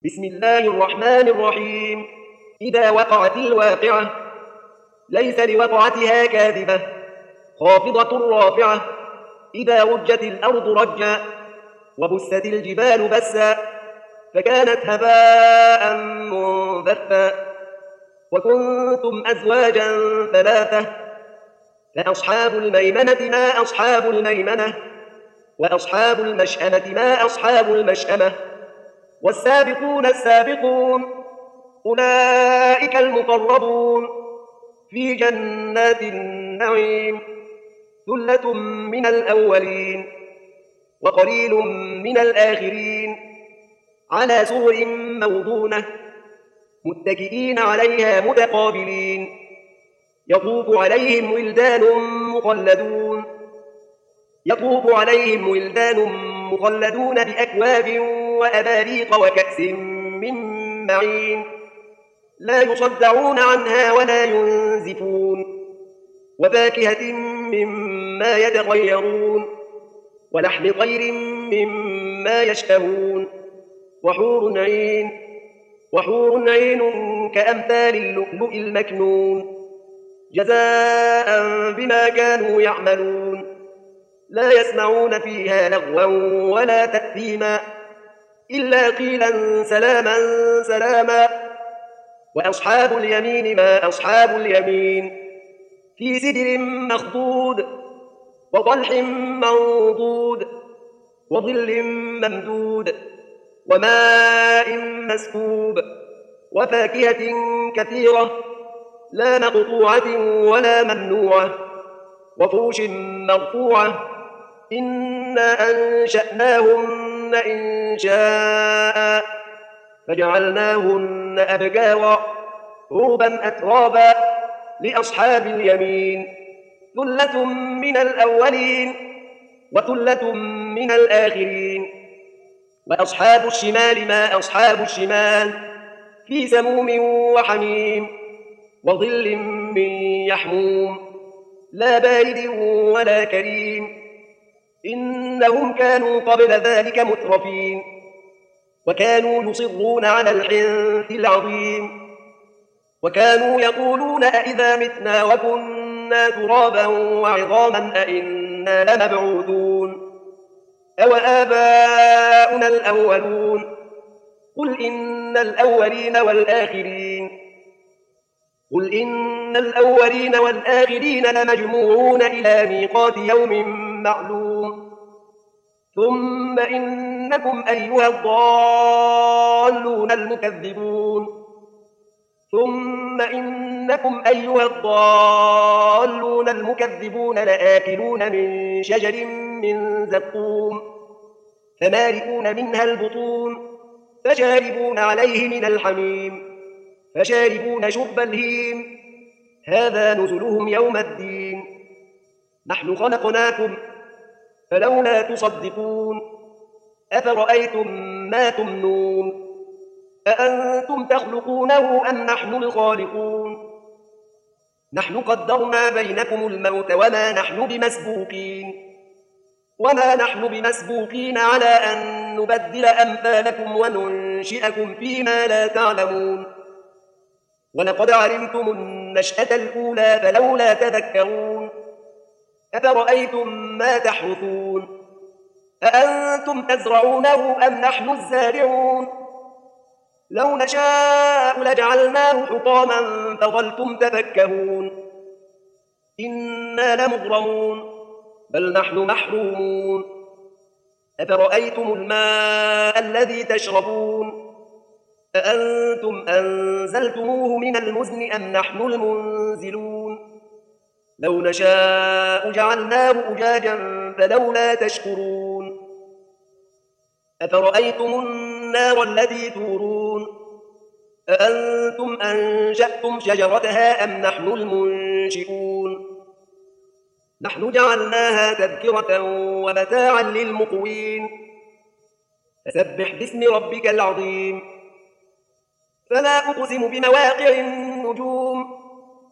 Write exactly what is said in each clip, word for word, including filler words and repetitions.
بسم الله الرحمن الرحيم. إذا وقعت الواقعة ليس لوقعتها كاذبة خافضة رافعة. إذا رجت الأرض رجا وبست الجبال بسا فكانت هباء منبثا وكنتم أزواجا ثلاثة فأصحاب الميمنة ما أصحاب الميمنة وأصحاب المشأمة ما أصحاب المشأمة والسابقون السابقون أولئك المقربون في جنات النعيم ثلة من الأولين وقليل من الآخرين على سرر موضونة متكئين عليها متقابلين يطوف عليهم ولدان مخلدون يطوف عليهم ولدان مخلدون بأكواب وأباريق وكأس من معين لا يصدعون عنها ولا ينزفون وفاكهة مما يتخيرون ولحم طير مما يشتهون وحور عين وحور عين كأمثال اللؤلؤ المكنون جزاء بما كانوا يعملون لا يسمعون فيها لغوا ولا تأثيما إلا قيلا سلاما سلاما وأصحاب اليمين ما أصحاب اليمين في سدر مخضود وطلح منضود وظل ممدود وماء مسكوب وفاكهة كثيرة لا مقطوعة ولا ممنوعة وفرش مرفوعة إنا أنشأناهن إنشاء فجعلناهن أبكارا عربا أترابا لأصحاب اليمين ثلة من الأولين وثلة من الآخرين وأصحاب الشمال ما أصحاب الشمال في سموم وحميم وظل من يحموم لا بارد ولا كريم إنهم كانوا قبل ذلك مترفين وكانوا يصرون على الحنث العظيم وكانوا يقولون أئذا متنا وكنا ترابا وعظاما أئنا لمبعوثون أو آباؤنا الأولون قل إن الأولين والآخرين قل إن الأولين والآخرين لمجموعون إلى ميقات يوم معلوم ثم إنكم أيها الضالون المكذبون ثم إنكم أيها الضالون المكذبون لآكلون من شجر من زقوم فمالئون منها البطون فشاربون عليه من الحميم فشاربون شرب الهيم هذا نزلهم يوم الدين نحن خلقناكم فلولا تصدقون أفرأيتم ما تمنون أأنتم تخلقونه أم نحن الخالقون نحن قدرنا بينكم الموت وما نحن بمسبوقين وما نحن بمسبوقين على أن نبدل أمثالكم وننشئكم فيما لا تعلمون ولقد علمتم النشأة الأولى فلولا تذكرون أفرأيتم ما تحرثون أأنتم تزرعونه أم نحن الزارعون لو نشاء لجعلناه حطاما فظلتم تفكهون إنا لمغرمون بل نحن محرومون أفرأيتم الماء الذي تشربون أأنتم أنزلتموه من المزن أم نحن المنزلون لو نشاء جعلناه أجاجا فلولا تشكرون أفرأيتم النار التي تورون أأنتم أنشأتم شجرتها أم نحن المنشئون نحن جعلناها تذكرة ومتاعا للمقوين فسبح باسم ربك العظيم فلا أقسم بمواقع النجوم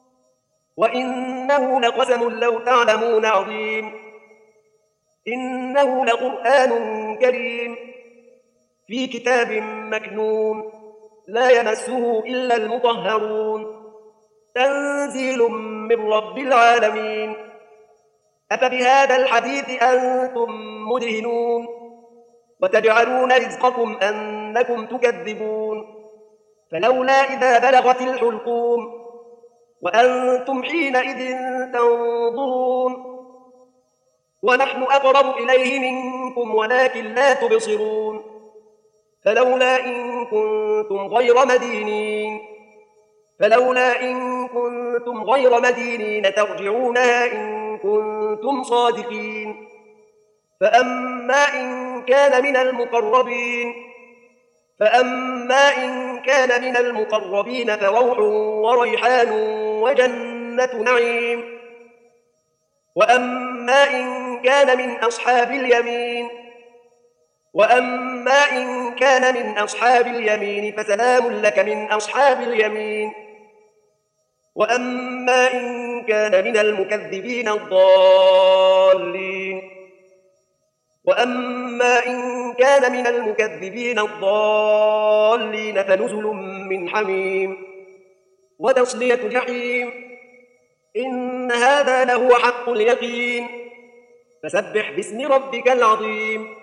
وإنه لقسم لو تعلمون عظيم إنه لقرآن كريم في كتاب مكنون لا يمسه إلا المطهرون تنزيل من رب العالمين أفبهذا الحديث أنتم مدهنون وتجعلون رزقكم أنكم تكذبون فلولا إذا بلغت الحلقوم وأنتم حينئذ تنظرون ونحن أقرب إليه منكم ولكن لا تبصرون فلولا إن كنتم غير مدينين فلولا إن كنتم غير مدينين ترجعونها إن كنتم صادقين فأما إن كان من المقربين فأما إن كان من المقربين فروح وريحان وجنة نعيم وأما إن كان من أصحاب اليمين وأما إن كان من أصحاب اليمين فسلام لك من أصحاب اليمين وأما إن كان من المكذبين الضالين وأما إن كان من المكذبين الضالين فنزل من حميم وتصلية جحيم إن هذا لهو حق اليقين فسبح باسم ربك العظيم